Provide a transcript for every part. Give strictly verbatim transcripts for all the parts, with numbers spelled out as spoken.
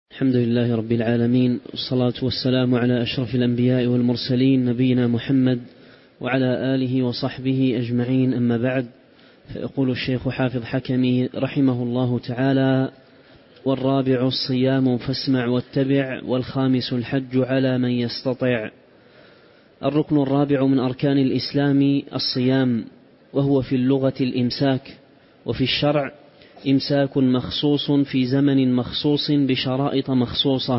الحمد لله رب العالمين، والصلاة والسلام على أشرف الأنبياء والمرسلين نبينا محمد وعلى آله وصحبه أجمعين، أما بعد. فيقول الشيخ حافظ حكمي رحمه الله تعالى: والرابع الصيام فاسمع واتبع، والخامس الحج على من يستطع. الركن الرابع من أركان الإسلام الصيام، وهو في اللغة الإمساك، وفي الشرع إمساك مخصوص في زمن مخصوص بشرائط مخصوصة.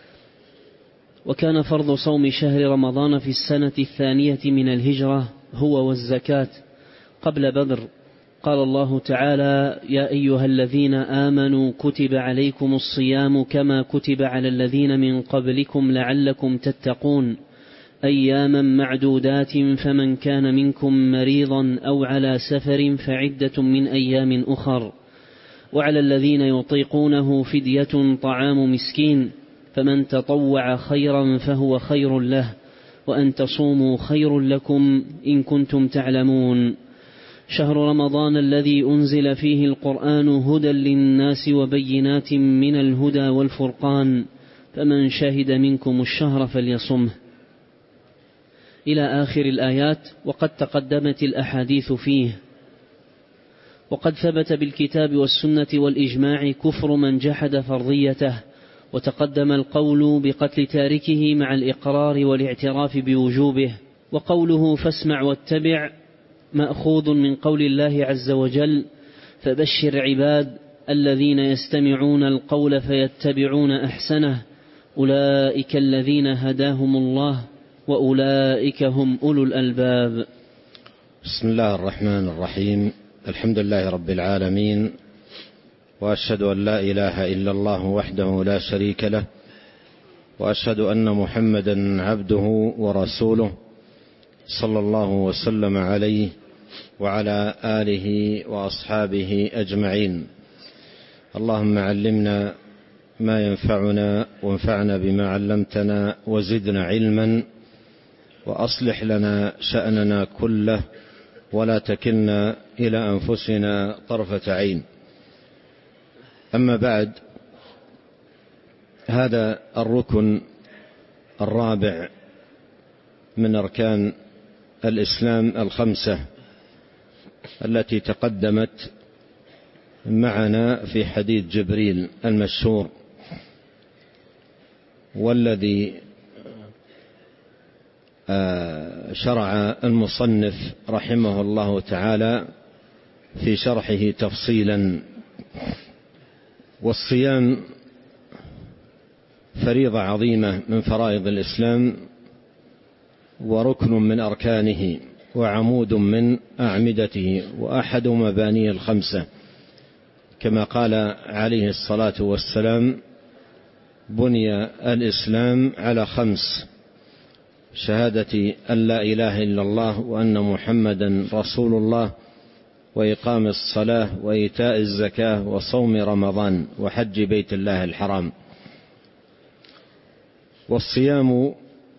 وكان فرض صوم شهر رمضان في السنة الثانية من الهجرة هو والزكاة قبل بدر. قال الله تعالى: يا أيها الذين آمنوا كتب عليكم الصيام كما كتب على الذين من قبلكم لعلكم تتقون، أياما معدودات، فمن كان منكم مريضا أو على سفر فعدة من أيام أخر، وعلى الذين يطيقونه فدية طعام مسكين، فمن تطوع خيرا فهو خير له، وأن تصوموا خير لكم إن كنتم تعلمون. شهر رمضان الذي أنزل فيه القرآن هدى للناس وبينات من الهدى والفرقان، فمن شهد منكم الشهر فليصمه، إلى آخر الآيات. وقد تقدمت الأحاديث فيه، وقد ثبت بالكتاب والسنة والإجماع كفر من جحد فرضيته، وتقدم القول بقتل تاركه مع الإقرار والاعتراف بوجوبه. وقوله فاسمع واتبع مأخوذ من قول الله عز وجل: فبشر عباد الذين يستمعون القول فيتبعون أحسنه، أولئك الذين هداهم الله وأولئك هم أولو الألباب. بسم الله الرحمن الرحيم. الحمد لله رب العالمين، وأشهد أن لا إله إلا الله وحده لا شريك له، وأشهد أن محمدا عبده ورسوله، صلى الله وسلم عليه وعلى آله وأصحابه أجمعين. اللهم علمنا ما ينفعنا، وانفعنا بما علمتنا، وزدنا علما، وأصلح لنا شأننا كله، ولا تكلنا إلى أنفسنا طرفة عين. أما بعد، هذا الركن الرابع من أركان الإسلام الخمسة التي تقدمت معنا في حديث جبريل المشهور، والذي شرع المصنف رحمه الله تعالى في شرحه تفصيلا. والصيام فريضة عظيمة من فرائض الإسلام، وركن من أركانه، وعمود من أعمدته، وأحد مبانيه الخمسة، كما قال عليه الصلاة والسلام: بني الإسلام على خمس: شهادة أن لا إله إلا الله وأن محمدا رسول الله، وإقام الصلاة، وإيتاء الزكاة، وصوم رمضان، وحج بيت الله الحرام. والصيام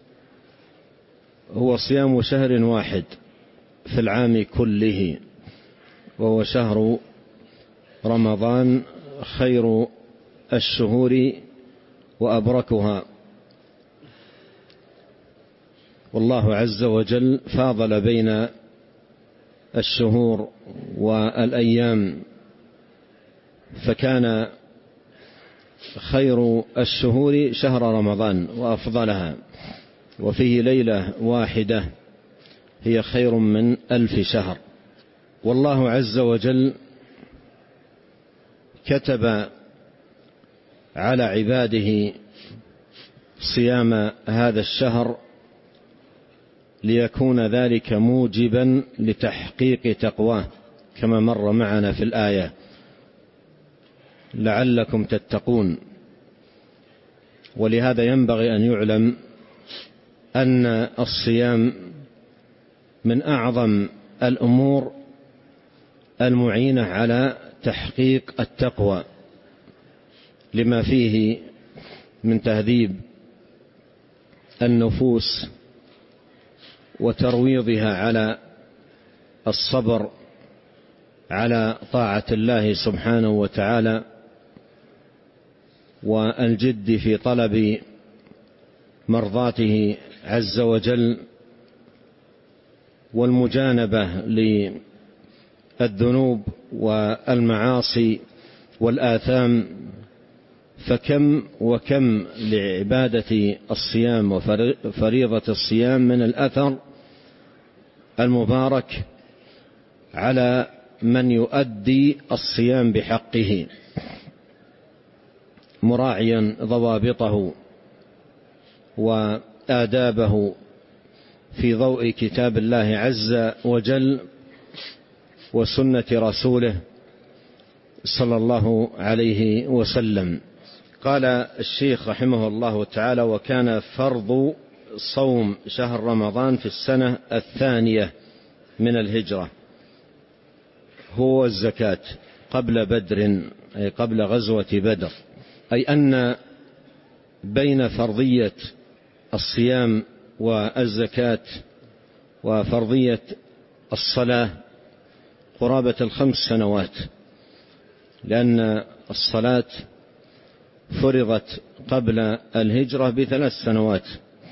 هو صيام شهر واحد في العام كله، وهو شهر رمضان، خير الشهور وأبركها. والله عز وجل فاضل بين الشهور والأيام، فكان خير الشهور شهر رمضان وأفضلها، وفيه ليلة واحدة هي خير من ألف شهر. والله عز وجل كتب على عباده صيام هذا الشهر ليكون ذلك موجبا لتحقيق تقواه، كما مر معنا في الآية: لعلكم تتقون. ولهذا ينبغي أن يعلم أن الصيام من أعظم الأمور المعينة على تحقيق التقوى، لما فيه من تهذيب النفوس وترويضها على الصبر على طاعة الله سبحانه وتعالى، والجد في طلب مرضاته عز وجل والمجانبة للذنوب والمعاصي والآثام، فكم وكم لعبادة الصيام وفريضة الصيام من الأثر المبارك على من يؤدي الصيام بحقه مراعيا ضوابطه وآدابه في ضوء كتاب الله عز وجل وسنة رسوله صلى الله عليه وسلم. قال الشيخ رحمه الله تعالى: وكان فرض صوم شهر رمضان في السنة الثانية من الهجرة هو الزكاة قبل بدر، أي قبل غزوة بدر، أي أن بين فرضية الصيام والزكاة وفرضية الصلاة قرابة الخمس سنوات، لأن الصلاة فرضت قبل الهجرة بثلاث سنوات،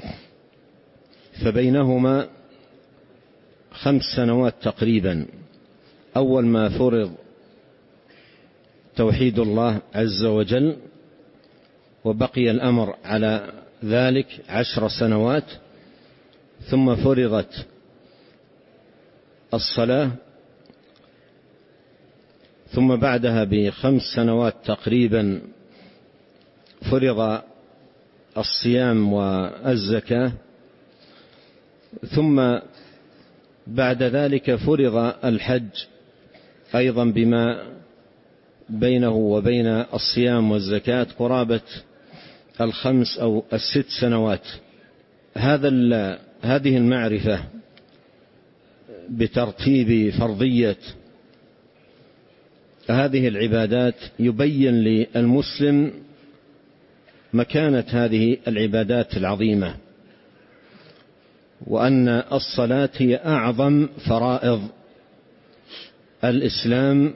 فبينهما خمس سنوات تقريبا. أول ما فرض توحيد الله عز وجل، وبقي الأمر على ذلك عشر سنوات، ثم فرضت الصلاة، ثم بعدها بخمس سنوات تقريبا فرض الصيام والزكاة، ثم بعد ذلك فرض الحج أيضا بما بينه وبين الصيام والزكاة قرابة الخمس أو الست سنوات. هذا هذه المعرفة بترتيب فرضية هذه العبادات يبين للمسلم مكانة هذه العبادات العظيمة، وأن الصلاة هي أعظم فرائض الإسلام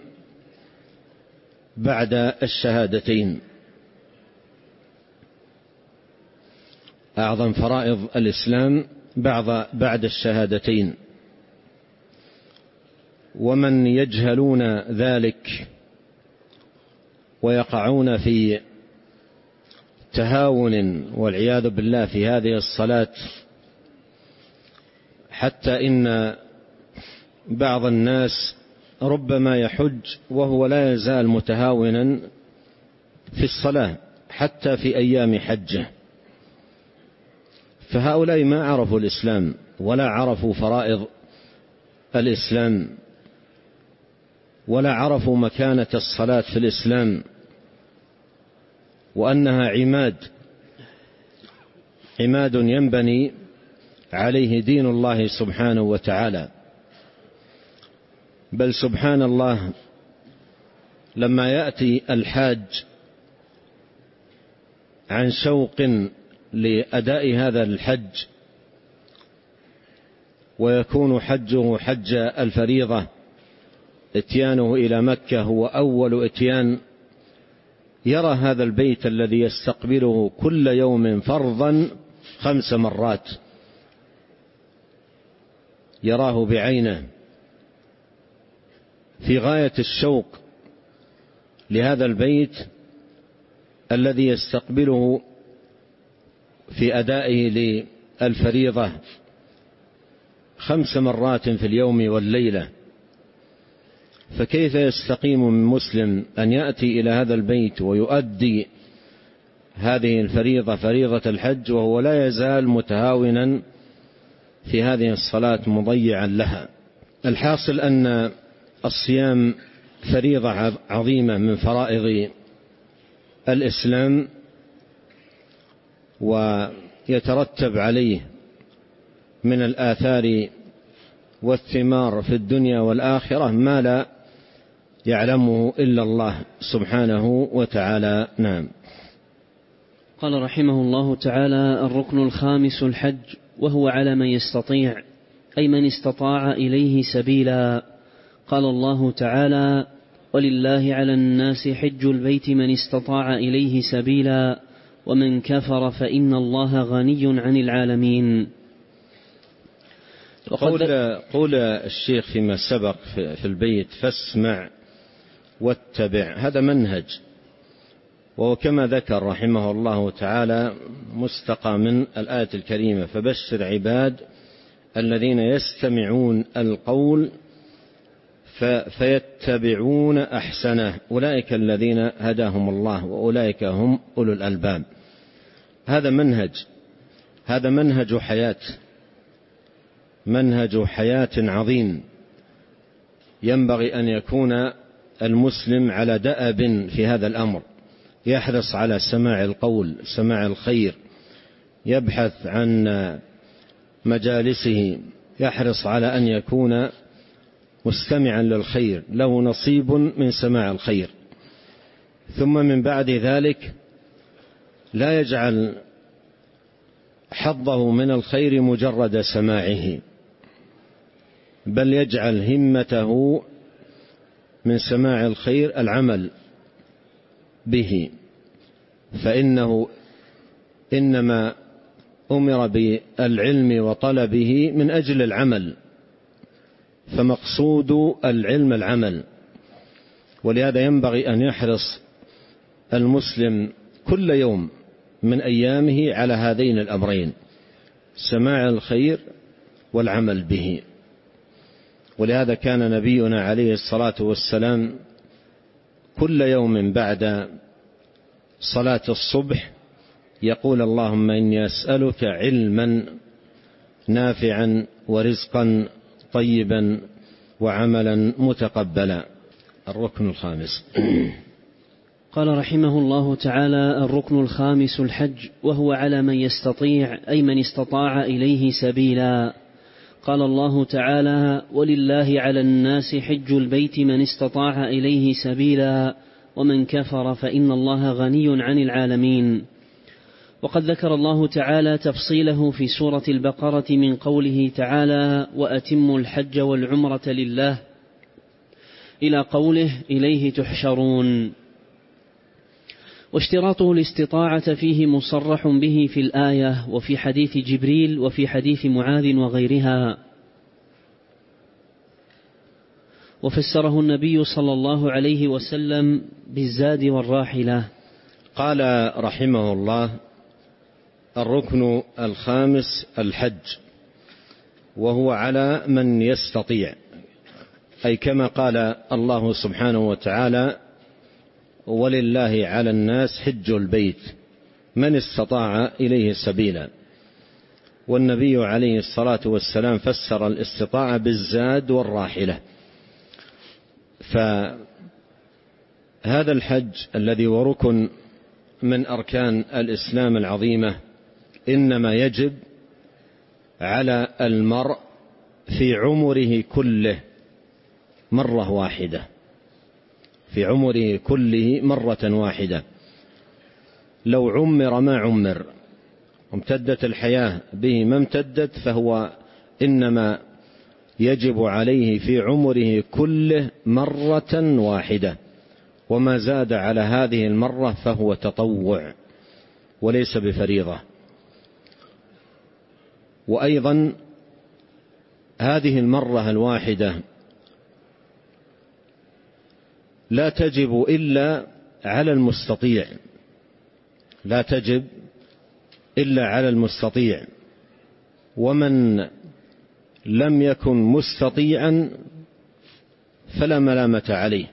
بعد الشهادتين، أعظم فرائض الإسلام بعد بعد الشهادتين. ومن يجهلون ذلك ويقعون في تهاون والعياذ بالله في هذه الصلاة، حتى إن بعض الناس ربما يحج وهو لا يزال متهاونا في الصلاة حتى في أيام حجه، فهؤلاء ما عرفوا الإسلام ولا عرفوا فرائض الإسلام ولا عرفوا مكانة الصلاة في الإسلام، وأنها عماد عماد ينبني عليه دين الله سبحانه وتعالى. بل سبحان الله، لما يأتي الحاج عن شوق لأداء هذا الحج ويكون حجه حج الفريضة، اتيانه إلى مكة هو أول اتيان، يرى هذا البيت الذي يستقبله كل يوم فرضا خمس مرات، يراه بعينه في غاية الشوق لهذا البيت الذي يستقبله في أدائه للفريضة خمس مرات في اليوم والليلة. فكيف يستقيم من مسلم أن يأتي إلى هذا البيت ويؤدي هذه الفريضة فريضة الحج وهو لا يزال متهاونا في هذه الصلاة مضيعا لها؟ الحاصل أن الصيام فريضة عظيمة من فرائض الإسلام، ويترتب عليه من الآثار والثمار في الدنيا والآخرة ما لا يعلمه إلا الله سبحانه وتعالى. نعم. قال رحمه الله تعالى: الركن الخامس الحج، وهو على من يستطيع، أي من استطاع إليه سبيلا. قال الله تعالى: ولله على الناس حج البيت من استطاع إليه سبيلا ومن كفر فإن الله غني عن العالمين. قول, قول الشيخ فيما سبق في البيت فاسمع واتبع، هذا منهج، وهو كما ذكر رحمه الله تعالى مستقى من الآية الكريمة: فبشر عباد الذين يستمعون القول فيتبعون أحسنه أولئك الذين هداهم الله وأولئك هم أولو الألباب. هذا منهج، هذا منهج حياة، منهج حياة عظيم ينبغي أن يكون المسلم على دأب في هذا الأمر، يحرص على سماع القول، سماع الخير، يبحث عن مجالسه، يحرص على أن يكون مستمعا للخير، له نصيب من سماع الخير. ثم من بعد ذلك لا يجعل حظه من الخير مجرد سماعه، بل يجعل همته من سماع الخير العمل به، فإنه إنما أمر بالعلم وطلبه من أجل العمل، فمقصود العلم العمل. ولهذا ينبغي أن يحرص المسلم كل يوم من أيامه على هذين الأمرين: سماع الخير والعمل به. ولهذا كان نبينا عليه الصلاة والسلام كل يوم بعد صلاة الصبح يقول: اللهم إني أسألك علما نافعا ورزقا طيبا وعملا متقبلا. الركن الخامس. قال رحمه الله تعالى: الركن الخامس الحج، وهو على من يستطيع، أي من استطاع إليه سبيلا. قال الله تعالى: ولله على الناس حج البيت من استطاع إليه سبيلا ومن كفر فإن الله غني عن العالمين. وقد ذكر الله تعالى تفصيله في سورة البقرة من قوله تعالى: وأتموا الحج والعمرة لله، إلى قوله: إليه تحشرون. واشتراطه الاستطاعة فيه مصرح به في الآية وفي حديث جبريل وفي حديث معاذ وغيرها، وفسره النبي صلى الله عليه وسلم بالزاد والراحلة. قال رحمه الله: الركن الخامس الحج، وهو على من يستطيع، أي كما قال الله سبحانه وتعالى: ولله على الناس حج البيت من استطاع إليه سبيلا. والنبي عليه الصلاة والسلام فسر الاستطاعة بالزاد والراحلة. فهذا الحج الذي هو ركن من أركان الإسلام العظيمة إنما يجب على المرء في عمره كله مرة واحدة، في عمره كله مرة واحدة. لو عمر ما عمر، امتدت الحياة به ما امتدت، فهو إنما يجب عليه في عمره كله مرة واحدة، وما زاد على هذه المرة فهو تطوع وليس بفريضة. وأيضا هذه المرة الواحدة لا تجب إلا على المستطيع، لا تجب إلا على المستطيع. ومن لم يكن مستطيعا فلا ملامة عليه،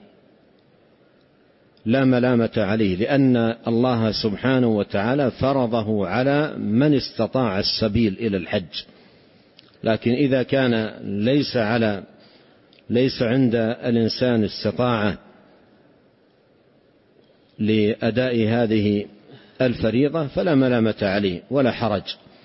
لا ملامة عليه، لأن الله سبحانه وتعالى فرضه على من استطاع السبيل إلى الحج. لكن إذا كان ليس على ليس عند الإنسان استطاعة لأداء هذه الفريضة فلا ملامة عليه ولا حرج.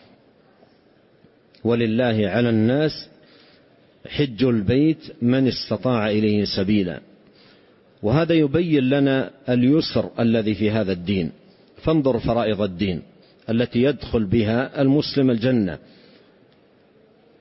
ولله على الناس حج البيت من استطاع إليه سبيلا. وهذا يبين لنا اليسر الذي في هذا الدين. فانظر فرائض الدين التي يدخل بها المسلم الجنة.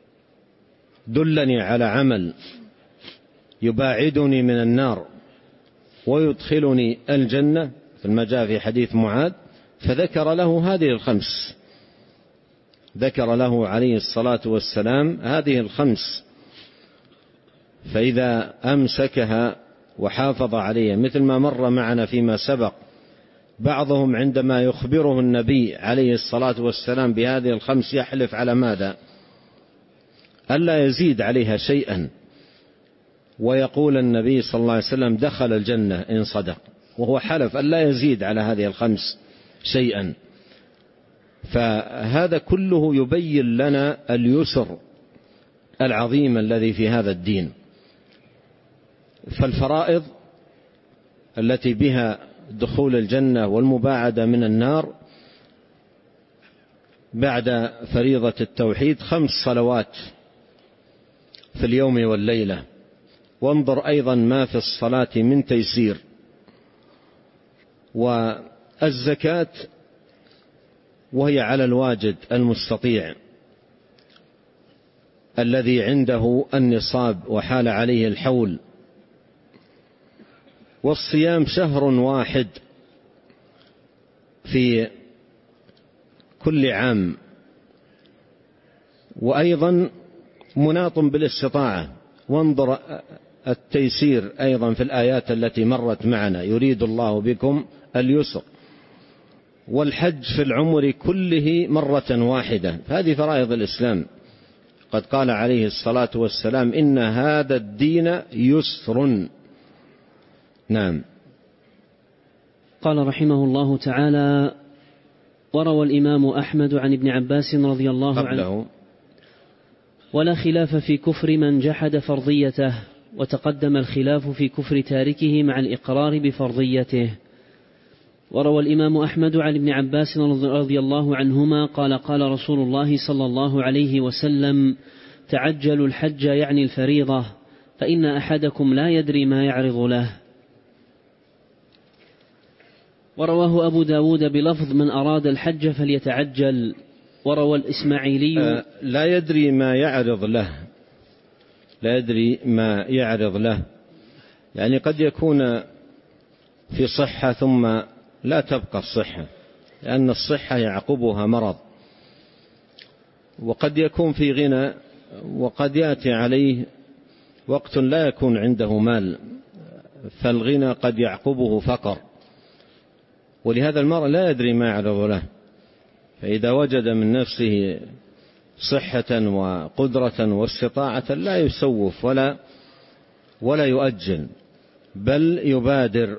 دلني على عمل يباعدني من النار ويدخلني الجنة مثل ما جاء في حديث معاذ، فذكر له هذه الخمس، ذكر له عليه الصلاة والسلام هذه الخمس، فإذا أمسكها وحافظ عليها مثل ما مر معنا فيما سبق، بعضهم عندما يخبره النبي عليه الصلاة والسلام بهذه الخمس يحلف على ماذا؟ ألا يزيد عليها شيئا، ويقول النبي صلى الله عليه وسلم دخل الجنة إن صدق، وهو حلف ألا يزيد على هذه الخمس شيئا. فهذا كله يبين لنا اليسر العظيم الذي في هذا الدين. فالفرائض التي بها دخول الجنة والمباعدة من النار بعد فريضة التوحيد خمس صلوات في اليوم والليلة، وانظر أيضا ما في الصلاة من تيسير. والزكاة وهي على الواجد المستطيع الذي عنده النصاب وحال عليه الحول. والصيام شهر واحد في كل عام، وأيضا مناط بالاستطاعة. وانظر التيسير أيضا في الآيات التي مرت معنا، يريد الله بكم اليسر. والحج في العمر كله مرة واحدة. هذه فرائض الإسلام. قد قال عليه الصلاة والسلام إن هذا الدين يسر. نعم. قال رحمه الله تعالى: وروى الإمام أحمد عن ابن عباس رضي الله عنه: ولا خلاف في كفر من جحد فرضيته، وتقدم الخلاف في كفر تاركه مع الإقرار بفرضيته. وروى الإمام أحمد عن ابن عباس رضي الله عنهما قال: قال رسول الله صلى الله عليه وسلم: تعجلوا الحج يعني الفريضة، فإن أحدكم لا يدري ما يعرض له. ورواه أبو داود بلفظ: من أراد الحج فليتعجل. وروى الإسماعيلي: آه لا يدري ما يعرض له، لا يدري ما يعرض له، يعني قد يكون في صحة ثم لا تبقى الصحة، لأن الصحة يعقبها مرض. وقد يكون في غنى، وقد يأتي عليه وقت لا يكون عنده مال، فالغنى قد يعقبه فقر. ولهذا المرء لا يدري ما يعرض له، فإذا وجد من نفسه صحة وقدرة واستطاعة لا يسوف ولا ولا يؤجل، بل يبادر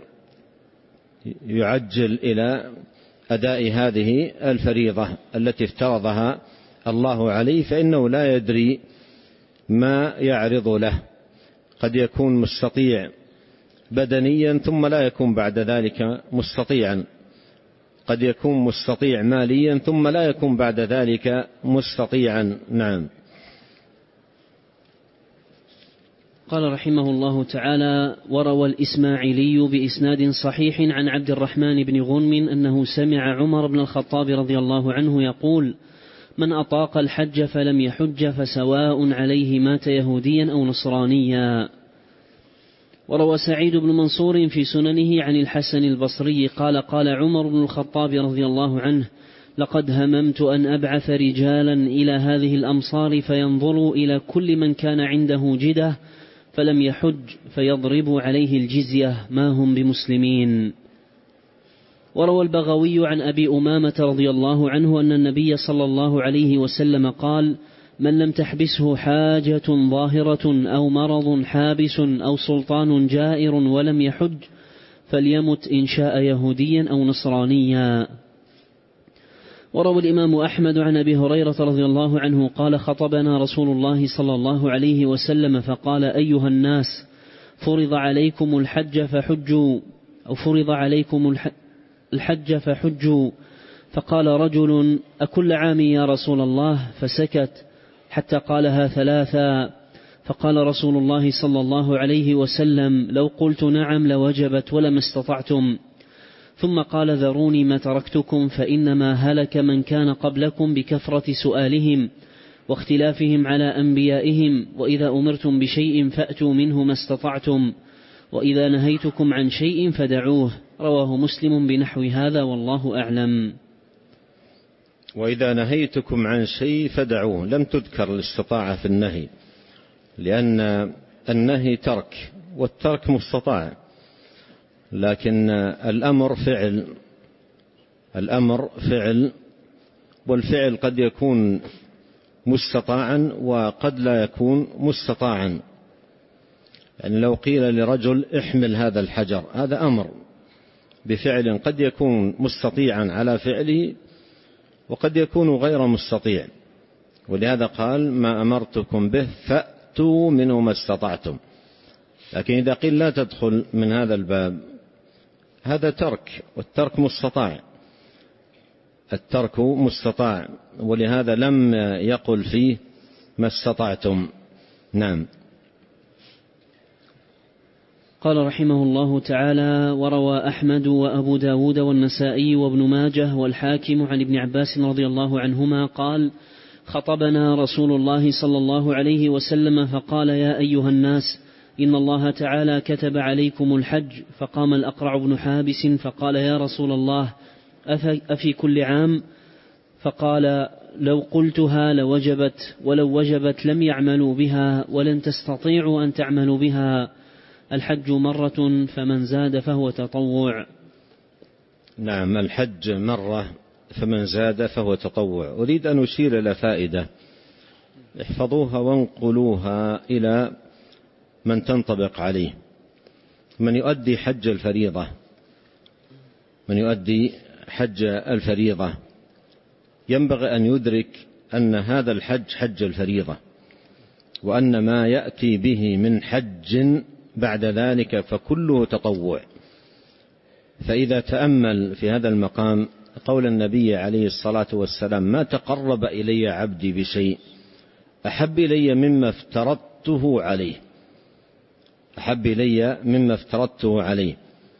يعجل إلى أداء هذه الفريضة التي افترضها الله عليه، فإنه لا يدري ما يعرض له. قد يكون مستطيع بدنيا ثم لا يكون بعد ذلك مستطيعا، قد يكون مستطيع ماليا ثم لا يكون بعد ذلك مستطيعا. نعم. قال رحمه الله تعالى: وروى الإسماعيلي بإسناد صحيح عن عبد الرحمن بن غنم أنه سمع عمر بن الخطاب رضي الله عنه يقول: من أطاق الحج فلم يحج فسواء عليه مات يهوديا أو نصرانيا. وروى سعيد بن منصور في سننه عن الحسن البصري قال: قال عمر بن الخطاب رضي الله عنه: لقد هممت أن أبعث رجالا إلى هذه الأمصار فينظروا إلى كل من كان عنده جدة فلم يحج فيضربوا عليه الجزية ما هم بمسلمين. وروى البغوي عن أبي أمامة رضي الله عنه أن النبي صلى الله عليه وسلم قال: من لم تحبسه حاجة ظاهرة أو مرض حابس أو سلطان جائر ولم يحج فليمت إن شاء يهوديا أو نصرانيا. وروى الإمام أحمد عن أبي هريرة رضي الله عنه قال: خطبنا رسول الله صلى الله عليه وسلم فقال: أيها الناس، فرض عليكم الحج فحجوا، أو فرض عليكم الحج فحجوا. فقال رجل: أكل عام يا رسول الله؟ فسكت حتى قالها ثلاثا. فقال رسول الله صلى الله عليه وسلم: لو قلت نعم لوجبت ولما استطعتم. ثم قال: ذروني ما تركتكم، فإنما هلك من كان قبلكم بكثرة سؤالهم واختلافهم على أنبيائهم، وإذا أمرتم بشيء فأتوا منه ما استطعتم، وإذا نهيتكم عن شيء فدعوه. رواه مسلم بنحو هذا والله أعلم. وإذا نهيتكم عن شيء فدعوه، لم تذكر الاستطاعة في النهي، لأن النهي ترك، والترك مستطاع، لكن الأمر فعل، الأمر فعل، والفعل قد يكون مستطاعا وقد لا يكون مستطاعا. يعني لو قيل لرجل احمل هذا الحجر، هذا أمر بفعل قد يكون مستطيعا على فعله وقد يكون غير مستطيع، ولهذا قال ما أمرتكم به فأتوا منه ما استطعتم. لكن إذا قيل لا تدخل من هذا الباب، هذا ترك، والترك مستطاع، الترك مستطاع، ولهذا لم يقل فيه ما استطعتم. نعم. قال رحمه الله تعالى: وروى أحمد وأبو داود والنسائي وابن ماجه والحاكم عن ابن عباس رضي الله عنهما قال: خطبنا رسول الله صلى الله عليه وسلم فقال: يا أيها الناس، إن الله تعالى كتب عليكم الحج. فقام الأقرع بن حابس فقال: يا رسول الله، أفي كل عام؟ فقال: لو قلتها لوجبت، ولو وجبت لم يعملوا بها، ولن تستطيعوا أن تعملوا بها. الحج مرة، فمن زاد فهو تطوع. نعم، الحج مرة، فمن زاد فهو تطوع. أريد أن أشير إلى فائدة احفظوها وانقلوها إلى من تنطبق عليه. من يؤدي حج الفريضة، من يؤدي حج الفريضة ينبغي أن يدرك أن هذا الحج حج الفريضة، وأن ما يأتي به من حج بعد ذلك فكله تطوع. فإذا تأمل في هذا المقام قول النبي عليه الصلاة والسلام: ما تقرب إلي عبدي بشيء أحب إلي مما افترضته عليه، أحب إلي مما افترضته عليه.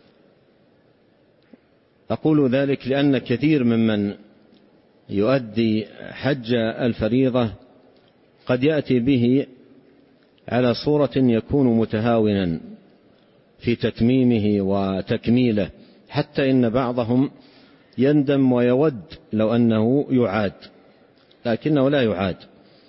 أقول ذلك لأن كثير ممن يؤدي حج الفريضة قد يأتي به على صورة يكون متهاونا في تتميمه وتكميله، حتى إن بعضهم يندم ويود لو أنه يعاد، لكنه لا يعاد،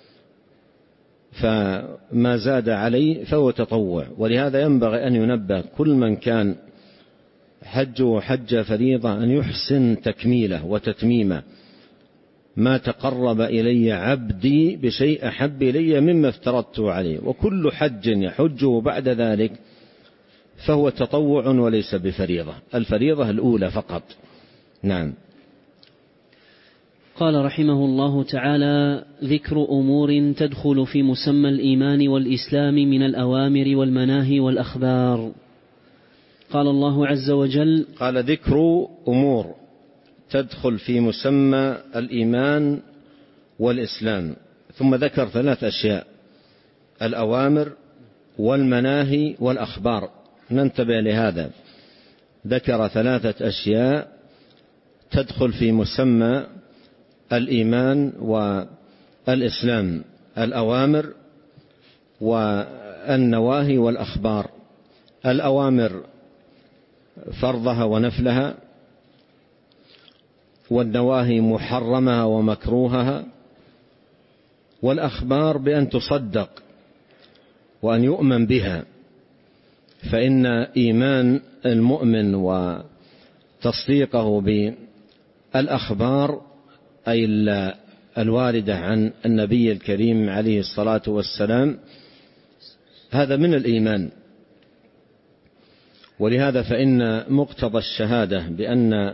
فما زاد عليه فهو تطوع. ولهذا ينبغي أن ينبه كل من كان حجه حج فريضة أن يحسن تكميله وتتميمه. ما تقرب إلي عبدي بشيء أحب إلي مما افترضته عليه. وكل حج يحجه بعد ذلك فهو تطوع وليس بفريضة، الفريضة الأولى فقط. نعم. قال رحمه الله تعالى: ذكر أمور تدخل في مسمى الإيمان والإسلام من الأوامر والمناهي والأخبار. قال الله عز وجل: قال ذكر أمور تدخل في مسمى الإيمان والإسلام، ثم ذكر ثلاث أشياء: الأوامر والمناهي والأخبار. ننتبه لهذا، ذكر ثلاثة أشياء تدخل في مسمى الإيمان والإسلام: الأوامر والنواهي والأخبار. الأوامر فرضها ونفلها، والنواهي محرمها ومكروهها، والأخبار بأن تصدق وأن يؤمن بها. فإن إيمان المؤمن وتصديقه بالأخبار أي الواردة عن النبي الكريم عليه الصلاة والسلام هذا من الإيمان. ولهذا فإن مقتضى الشهادة بأن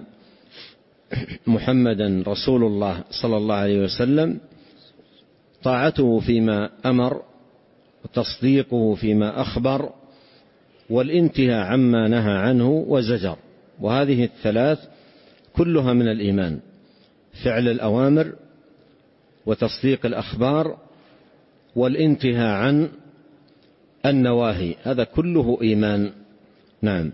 محمدا رسول الله صلى الله عليه وسلم طاعته فيما أمر، وتصديقه فيما أخبر، والانتهاء عما نهى عنه وزجر. وهذه الثلاث كلها من الإيمان: فعل الأوامر، وتصديق الأخبار، والانتهاء عن النواهي، هذا كله إيمان. نعم.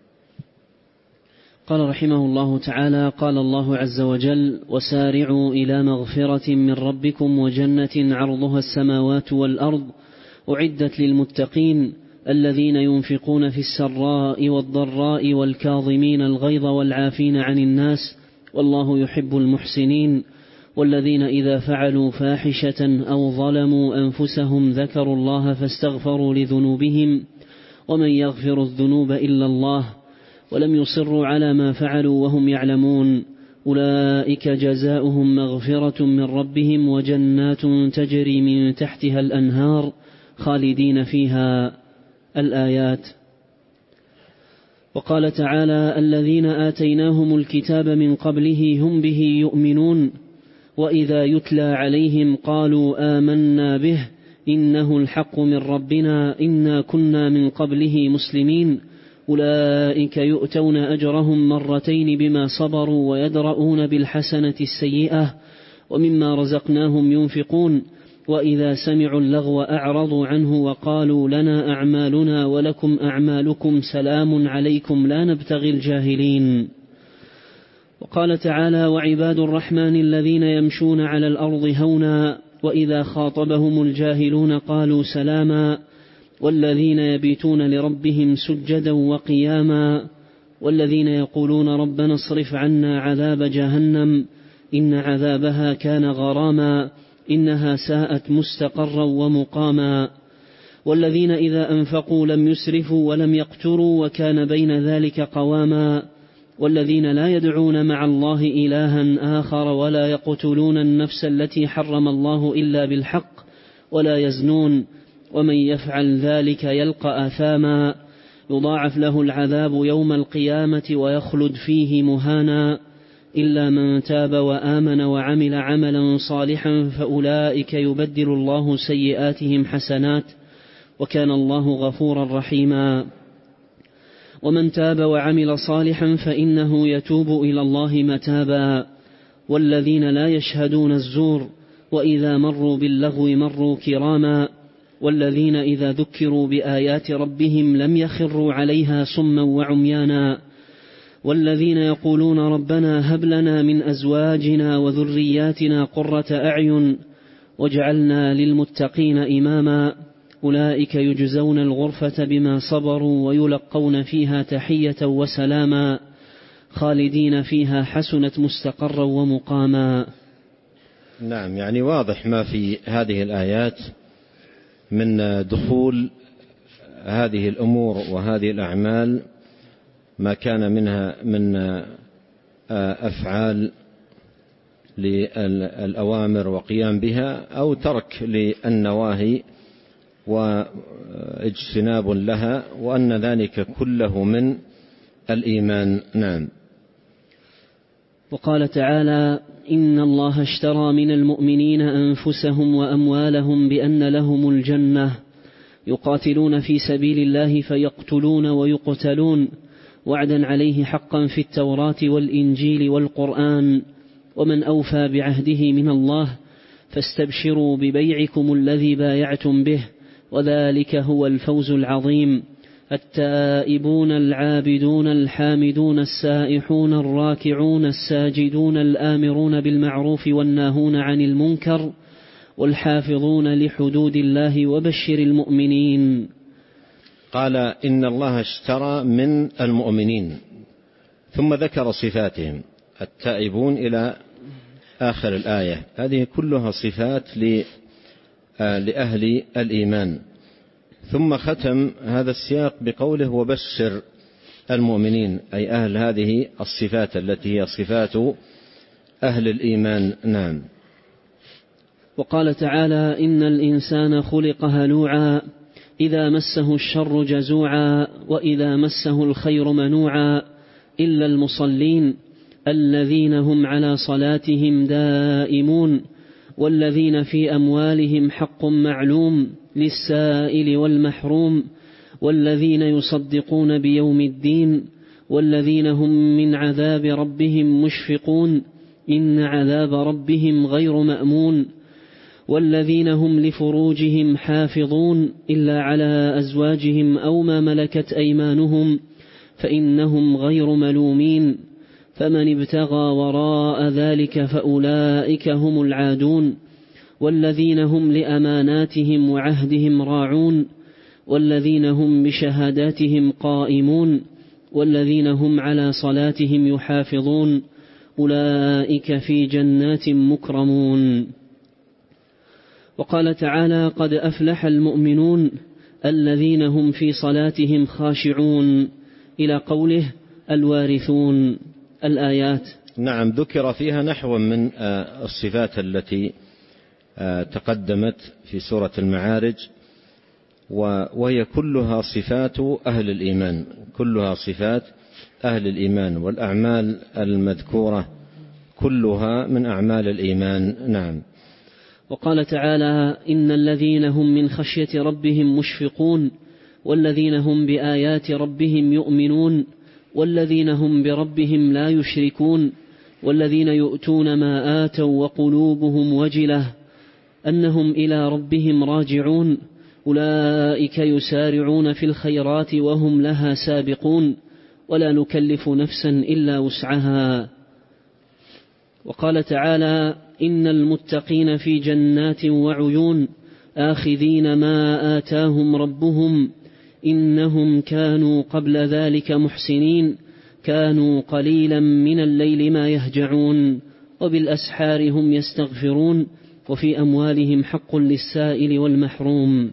قال رحمه الله تعالى: قال الله عز وجل: وسارعوا إلى مغفرة من ربكم وجنة عرضها السماوات والأرض أعدت للمتقين الذين ينفقون في السراء والضراء والكاظمين الغيظ والعافين عن الناس والله يحب المحسنين، والذين إذا فعلوا فاحشة أو ظلموا أنفسهم ذكروا الله فاستغفروا لذنوبهم ومن يغفر الذنوب إلا الله ولم يصروا على ما فعلوا وهم يعلمون أولئك جزاؤهم مغفرة من ربهم وجنات تجري من تحتها الأنهار خالدين فيها. الآيات. وقال تعالى: الذين آتيناهم الكتاب من قبله هم به يؤمنون وإذا يتلى عليهم قالوا آمنا به إنه الحق من ربنا إنا كنا من قبله مسلمين أولئك يؤتون أجرهم مرتين بما صبروا ويدرؤون بالحسنة السيئة ومما رزقناهم ينفقون وإذا سمعوا اللغو أعرضوا عنه وقالوا لنا أعمالنا ولكم أعمالكم سلام عليكم لا نبتغي الجاهلين. وقال تعالى: وعباد الرحمن الذين يمشون على الأرض هونا وإذا خاطبهم الجاهلون قالوا سلاما والذين يبيتون لربهم سجدا وقياما والذين يقولون ربنا اصرف عنا عذاب جهنم إن عذابها كان غراما إنها ساءت مستقرا ومقاما والذين إذا أنفقوا لم يسرفوا ولم يقتروا وكان بين ذلك قواما والذين لا يدعون مع الله إلها آخر ولا يقتلون النفس التي حرم الله إلا بالحق ولا يزنون ومن يفعل ذلك يلقى آثاما يضاعف له العذاب يوم القيامة ويخلد فيه مهانا إلا من تاب وآمن وعمل عملا صالحا فأولئك يبدل الله سيئاتهم حسنات وكان الله غفورا رحيما. ومن تاب وعمل صالحا فإنه يتوب إلى الله متابا والذين لا يشهدون الزور وإذا مروا باللغو مروا كراما والذين إذا ذكروا بآيات ربهم لم يخروا عليها صما وعميانا والذين يقولون ربنا هب لنا من أزواجنا وذرياتنا قرة أعين واجعلنا للمتقين إماما أولئك يجزون الغرفة بما صبروا ويلقون فيها تحية وسلاما خالدين فيها حسنت مستقرا ومقاما. نعم، يعني واضح ما في هذه الآيات من دخول هذه الأمور وهذه الأعمال ما كان منها من أفعال للأوامر وقيام بها أو ترك للنواهي واجتناب لها وأن ذلك كله من الإيمان. نعم. وقال تعالى: إن الله اشترى من المؤمنين أنفسهم وأموالهم بأن لهم الجنة يقاتلون في سبيل الله فيقتلون ويقتلون وعدا عليه حقا في التوراة والإنجيل والقرآن ومن أوفى بعهده من الله فاستبشروا ببيعكم الذي بايعتم به وذلك هو الفوز العظيم. التائبون العابدون الحامدون السائحون الراكعون الساجدون الآمرون بالمعروف والناهون عن المنكر والحافظون لحدود الله وبشر المؤمنين. قال: إن الله اشترى من المؤمنين، ثم ذكر صفاتهم التائبون إلى آخر الآية. هذه كلها صفات لأهل الإيمان، ثم ختم هذا السياق بقوله: وبشر المؤمنين، أي أهل هذه الصفات التي هي صفات أهل الإيمان. نعم. وقال تعالى: إن الإنسان خلق هلوعا إذا مسه الشر جزوعا وإذا مسه الخير منوعا إلا المصلين الذين هم على صلاتهم دائمون والذين في أموالهم حق معلوم للسائل والمحروم والذين يصدقون بيوم الدين والذين هم من عذاب ربهم مشفقون إن عذاب ربهم غير مأمون والذين هم لفروجهم حافظون إلا على أزواجهم أو ما ملكت أيمانهم فإنهم غير ملومين فمن ابتغى وراء ذلك فأولئك هم العادون والذين هم لأماناتهم وعهدهم راعون والذين هم بشهاداتهم قائمون والذين هم على صلاتهم يحافظون أولئك في جنات مكرمون. وقال تعالى قد أفلح المؤمنون الذين هم في صلاتهم خاشعون إلى قوله الوارثون الآيات. نعم، ذكر فيها نحو من الصفات التي تقدمت في سورة المعارج، وهي كلها صفات أهل الإيمان، كلها صفات أهل الإيمان، والأعمال المذكورة كلها من أعمال الإيمان. نعم. وقال تعالى إن الذين هم من خشية ربهم مشفقون والذين هم بآيات ربهم يؤمنون والذين هم بربهم لا يشركون والذين يؤتون ما آتوا وقلوبهم وجلة أنهم إلى ربهم راجعون أولئك يسارعون في الخيرات وهم لها سابقون ولا نكلف نفسا إلا وسعها. وقال تعالى إن المتقين في جنات وعيون آخذين ما آتاهم ربهم إنهم كانوا قبل ذلك محسنين كانوا قليلا من الليل ما يهجعون وبالأسحار هم يستغفرون وفي أموالهم حق للسائل والمحروم.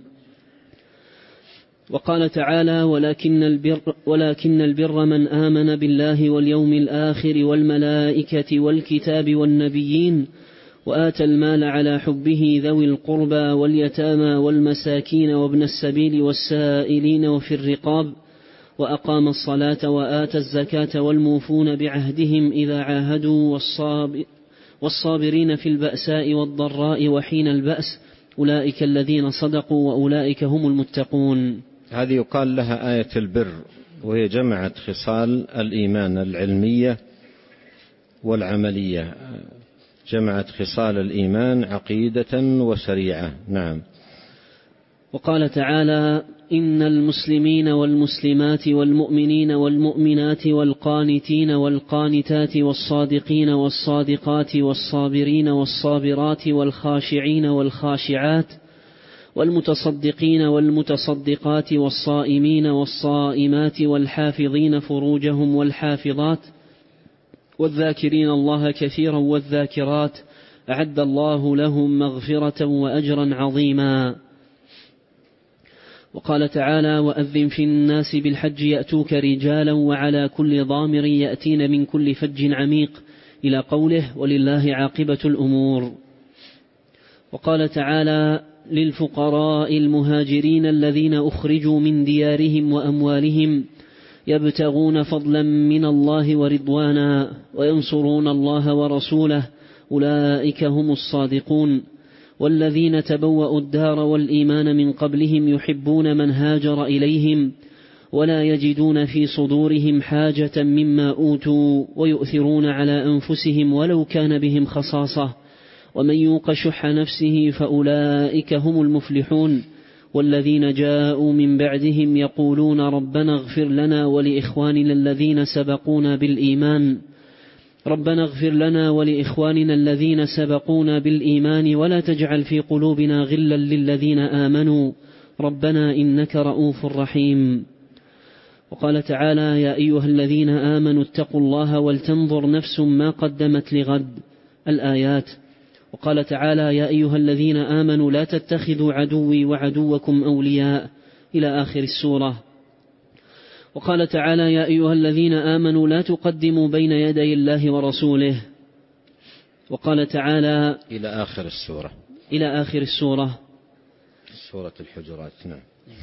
وقال تعالى ولكن البر, ولكن البر من آمن بالله واليوم الآخر والملائكة والكتاب والنبيين وآتى المال على حبه ذوي القربى واليتامى والمساكين وابن السبيل والسائلين وفي الرقاب وأقام الصلاة وآتى الزكاة والموفون بعهدهم إذا عاهدوا والصاب والصابرين في البأساء والضراء وحين البأس أولئك الذين صدقوا وأولئك هم المتقون. هذه يقال لها آية البر، وهي جمعت خصال الإيمان العلمية والعملية، جمعت خصال الإيمان عقيدة وشريعة. نعم. وقال تعالى إن المسلمين والمسلمات والمؤمنين والمؤمنات والقانتين والقانتات والصادقين والصادقات والصابرين والصابرات والخاشعين والخاشعات والمتصدقين والمتصدقات والصائمين والصائمات والحافظين فروجهم والحافظات والذاكرين الله كثيرا والذاكرات أعد الله لهم مغفرة وأجرا عظيما. وقال تعالى وأذن في الناس بالحج يأتوك رجالا وعلى كل ضامر يأتين من كل فج عميق إلى قوله ولله عاقبة الأمور. وقال تعالى للفقراء المهاجرين الذين أخرجوا من ديارهم وأموالهم يبتغون فضلا من الله ورضوانا وينصرون الله ورسوله أولئك هم الصادقون والذين تبوأوا الدار والإيمان من قبلهم يحبون من هاجر إليهم ولا يجدون في صدورهم حاجة مما أوتوا ويؤثرون على أنفسهم ولو كان بهم خصاصة ومن يوق شح نفسه فأولئك هم المفلحون والذين جاءوا من بعدهم يقولون ربنا اغفر لنا ولإخواننا الذين سبقونا بالإيمان ربنا اغفر لنا ولإخواننا الذين سبقونا بالإيمان ولا تجعل في قلوبنا غلا للذين آمنوا ربنا إنك رؤوف رحيم. وقال تعالى يا أيها الذين آمنوا اتقوا الله ولتنظر نفس ما قدمت لغد الآيات. وقال تعالى يا أيها الذين آمنوا لا تتخذوا عدوي وعدوكم أولياء إلى آخر السورة. وقال تعالى يا أيها الذين آمنوا لا تقدموا بين يدي الله ورسوله. وقال تعالى إلى آخر السورة إلى آخر السورة سورة الحجرات. نعم.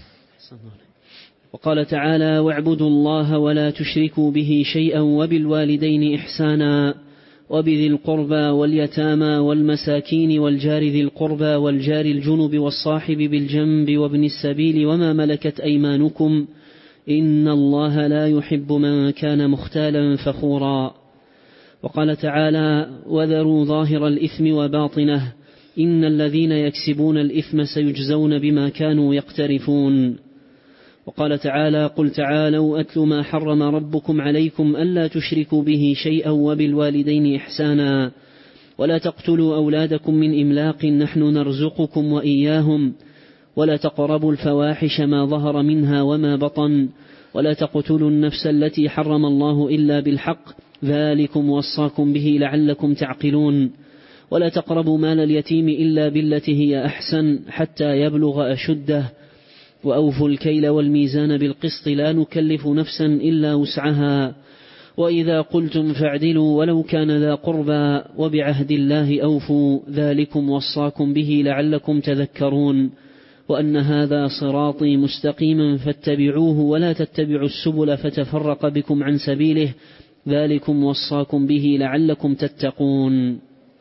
وقال تعالى واعبدوا الله ولا تشركوا به شيئا وبالوالدين إحسانا وبذي القربى واليتامى والمساكين والجار ذي القربى والجار الجنب والصاحب بالجنب وابن السبيل وما ملكت أيمانكم إن الله لا يحب من كان مختالا فخورا. وقال تعالى وذروا ظاهر الإثم وباطنه إن الذين يكسبون الإثم سيجزون بما كانوا يقترفون. وقال تعالى قل تعالوا أتل ما حرم ربكم عليكم ألا تشركوا به شيئا وبالوالدين إحسانا ولا تقتلوا أولادكم من إملاق نحن نرزقكم وإياهم ولا تقربوا الفواحش ما ظهر منها وما بطن ولا تقتلوا النفس التي حرم الله إلا بالحق ذلكم وصاكم به لعلكم تعقلون ولا تقربوا مال اليتيم إلا بالتي هي أحسن حتى يبلغ أشده وأوفوا الكيل والميزان بالقسط لا نكلف نفسا إلا وسعها وإذا قلتم فاعدلوا ولو كان ذا قربى وبعهد الله أوفوا ذلكم وصاكم به لعلكم تذكرون وأن هذا صراطي مستقيما فاتبعوه ولا تتبعوا السبل فتفرق بكم عن سبيله ذلكم وصاكم به لعلكم تتقون.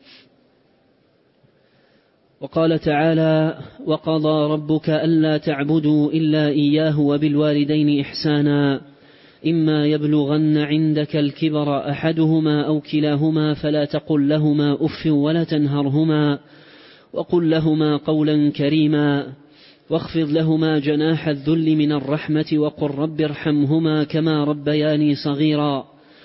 وقال تعالى وقضى ربك ألا تعبدوا إلا إياه وبالوالدين إحسانا إما يبلغن عندك الكبر أحدهما أو كلاهما فلا تقل لهما أف ولا تنهرهما وقل لهما قولا كريما واخفض لهما جناح الذل من الرحمة وقل رب ارحمهما كما ربياني صغيرا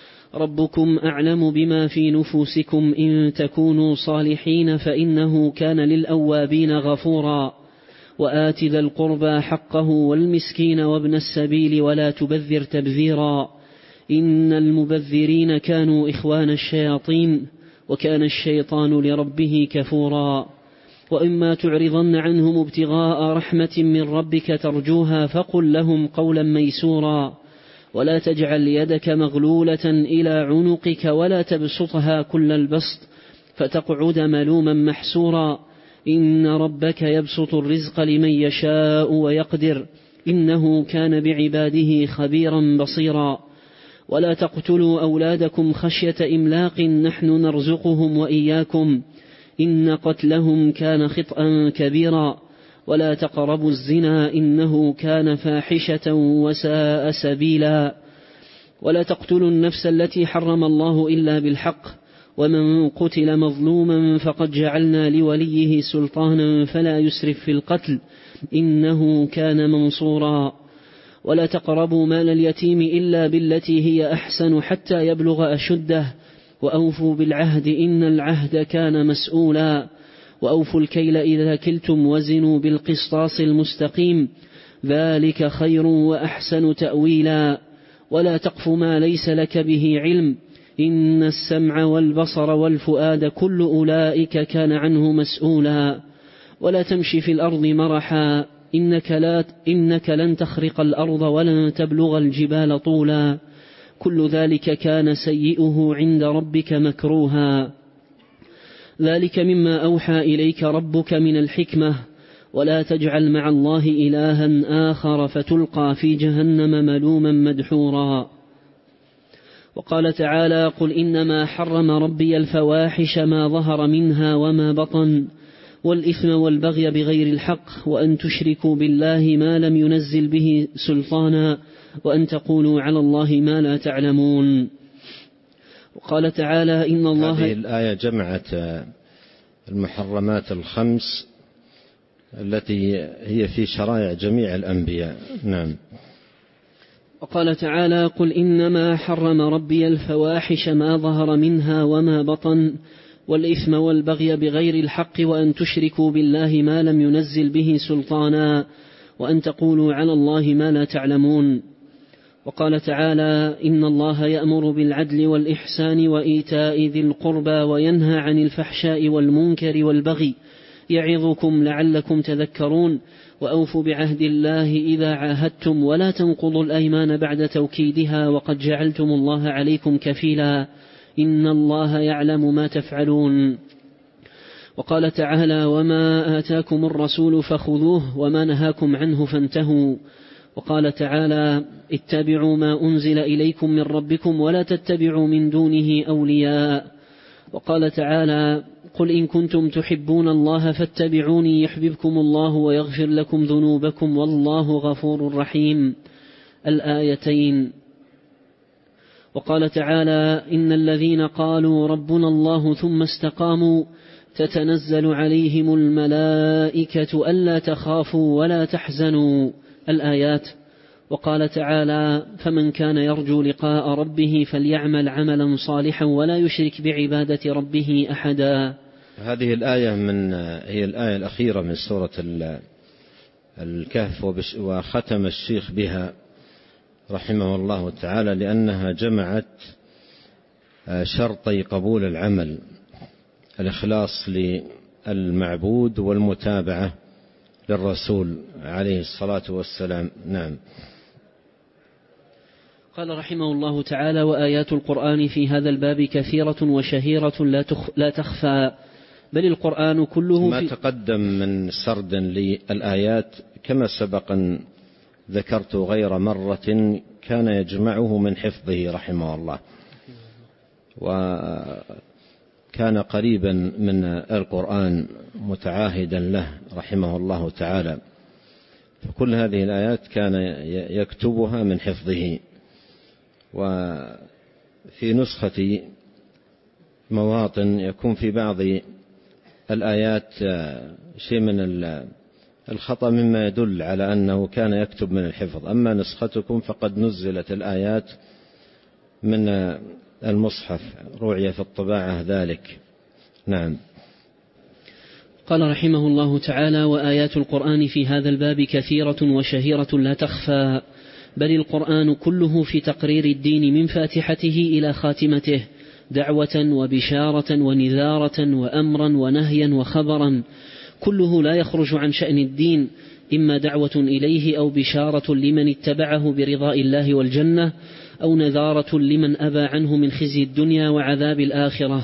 ربكم أعلم بما في نفوسكم إن تكونوا صالحين فإنه كان للأوابين غفورا وآت ذا القربى حقه والمسكين وابن السبيل ولا تبذر تبذيرا إن المبذرين كانوا إخوان الشياطين وكان الشيطان لربه كفورا وإما تعرضن عنهم ابتغاء رحمة من ربك ترجوها فقل لهم قولا ميسورا ولا تجعل يدك مغلولة إلى عنقك ولا تبسطها كل البسط فتقعد ملوما محسورا إن ربك يبسط الرزق لمن يشاء ويقدر إنه كان بعباده خبيرا بصيرا ولا تقتلوا أولادكم خشية إملاق نحن نرزقهم وإياكم إن قتلهم كان خطأ كبيرا ولا تقربوا الزنا إنه كان فاحشة وساء سبيلا ولا تقتلوا النفس التي حرم الله إلا بالحق ومن قتل مظلوما فقد جعلنا لوليه سلطانا فلا يسرف في القتل إنه كان منصورا ولا تقربوا مال اليتيم إلا بالتي هي أحسن حتى يبلغ أشده وأوفوا بالعهد إن العهد كان مسؤولا وأوفوا الكيل إذا كلتم وزنوا بالقسطاس المستقيم ذلك خير وأحسن تأويلا ولا تقف ما ليس لك به علم إن السمع والبصر والفؤاد كل أولئك كان عنه مسؤولا ولا تمشي في الأرض مرحا إنك, لا إنك لن تخرق الأرض ولن تبلغ الجبال طولا كل ذلك كان سيئه عند ربك مكروها ذلك مما أوحى إليك ربك من الحكمة ولا تجعل مع الله إلها آخر فتلقى في جهنم ملوما مدحورا وقال تعالى قل إنما حرم ربي الفواحش ما ظهر منها وما بطن والإثم والبغي بغير الحق وأن تشركوا بالله ما لم ينزل به سلطانا وأن تقولوا على الله ما لا تعلمون. وقال تعالى إن الله هذه الآية جمعت المحرمات الخمس التي هي في شرائع جميع الأنبياء. نعم. وقال تعالى قل إنما حرم ربي الفواحش ما ظهر منها وما بطن والإثم والبغي بغير الحق وأن تشركوا بالله ما لم ينزل به سلطانا وأن تقولوا على الله ما لا تعلمون. وقال تعالى إن الله يأمر بالعدل والإحسان وإيتاء ذي القربى وينهى عن الفحشاء والمنكر والبغي يعظكم لعلكم تذكرون وأوفوا بعهد الله إذا عاهدتم ولا تنقضوا الأيمان بعد توكيدها وقد جعلتم الله عليكم كفيلا إن الله يعلم ما تفعلون. وقال تعالى وما آتاكم الرسول فخذوه وما نهاكم عنه فانتهوا. وقال تعالى اتبعوا ما أنزل إليكم من ربكم ولا تتبعوا من دونه أولياء. وقال تعالى قل إن كنتم تحبون الله فاتبعوني يحببكم الله ويغفر لكم ذنوبكم والله غفور رحيم الآيتين. وقال تعالى إن الذين قالوا ربنا الله ثم استقاموا تتنزل عليهم الملائكة ألا تخافوا ولا تحزنوا الآيات. وقال تعالى فمن كان يرجو لقاء ربه فليعمل عملا صالحا ولا يشرك بعبادة ربه أحدا. هذه الآية من هي الآية الأخيرة من سورة الكهف وختم الشيخ بها رحمه الله تعالى لأنها جمعت شرطي قبول العمل: الإخلاص للمعبود والمتابعة للرسول عليه الصلاة والسلام. نعم. قال رحمه الله تعالى: وآيات القرآن في هذا الباب كثيرة وشهيرة لا تخفى، بل القرآن كله ما تقدم من سرد للآيات كما سبق أن ذكرت غير مرة كان يجمعه من حفظه رحمه الله، وكان قريبا من القرآن متعاهدا له رحمه الله تعالى، فكل هذه الآيات كان يكتبها من حفظه. وفي نسخة مواطن يكون في بعض الآيات شيء من الخطأ مما يدل على أنه كان يكتب من الحفظ، أما نسختكم فقد نزلت الآيات من المصحف، روعي في الطباعة ذلك. نعم. قال رحمه الله تعالى: وآيات القرآن في هذا الباب كثيرة وشهيرة لا تخفى، بل القرآن كله في تقرير الدين من فاتحته إلى خاتمته دعوة وبشارة ونذارة وأمرا ونهيا وخبرا، كله لا يخرج عن شأن الدين، إما دعوة إليه أو بشارة لمن اتبعه برضاء الله والجنة، أو نذارة لمن أبى عنه من خزي الدنيا وعذاب الآخرة،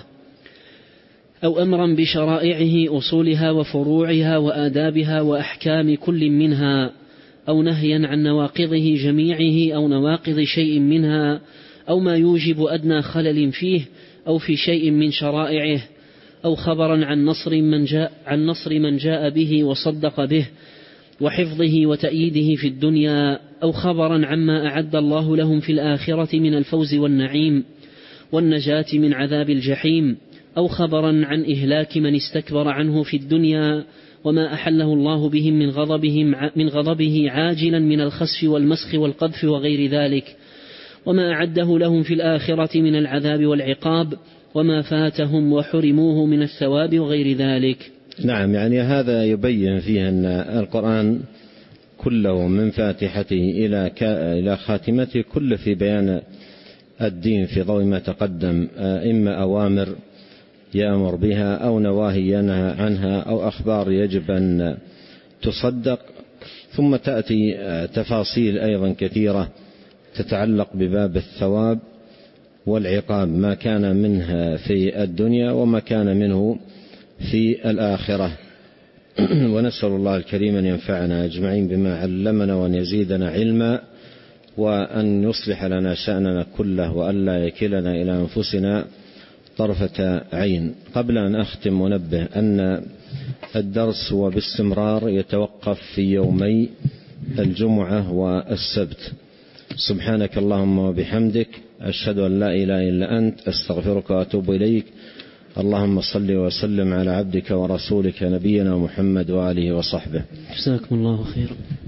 أو أمرا بشرائعه أصولها وفروعها وآدابها وأحكام كل منها، أو نهيا عن نواقضه جميعه أو نواقض شيء منها، أو ما يوجب أدنى خلل فيه أو في شيء من شرائعه، أو خبرا عن نصر من جاء, عن نصر من جاء به وصدق به وحفظه وتأييده في الدنيا، أو خبرا عما أعد الله لهم في الآخرة من الفوز والنعيم والنجاة من عذاب الجحيم، أو خبرا عن إهلاك من استكبر عنه في الدنيا وما أحله الله بهم من غضبه, من غضبه عاجلا من الخسف والمسخ والقذف وغير ذلك، وما أعده لهم في الآخرة من العذاب والعقاب وما فاتهم وحرموه من الثواب وغير ذلك. نعم، يعني هذا يبين فيه أن القرآن كله من فاتحته إلى خاتمته كله في بيان الدين في ضوء ما تقدم، إما أوامر يأمر بها أو نواهي ينهى عنها أو أخبار يجب أن تصدق، ثم تأتي تفاصيل أيضا كثيرة تتعلق بباب الثواب والعقاب، ما كان منها في الدنيا وما كان منه في الآخرة. ونسأل الله الكريم أن ينفعنا أجمعين بما علمنا وأن يزيدنا علما وأن يصلح لنا شأننا كله وأن لا يكلنا إلى أنفسنا طرفة عين. قبل أن أختم منبه أن الدرس هو باستمرار يتوقف في يومي الجمعة والسبت. سبحانك اللهم وبحمدك، أشهد أن لا إله إلا أنت، أستغفرك وأتوب إليك. اللهم صل وسلم على عبدك ورسولك نبينا محمد وآله وصحبه. جزاكم الله خيرا.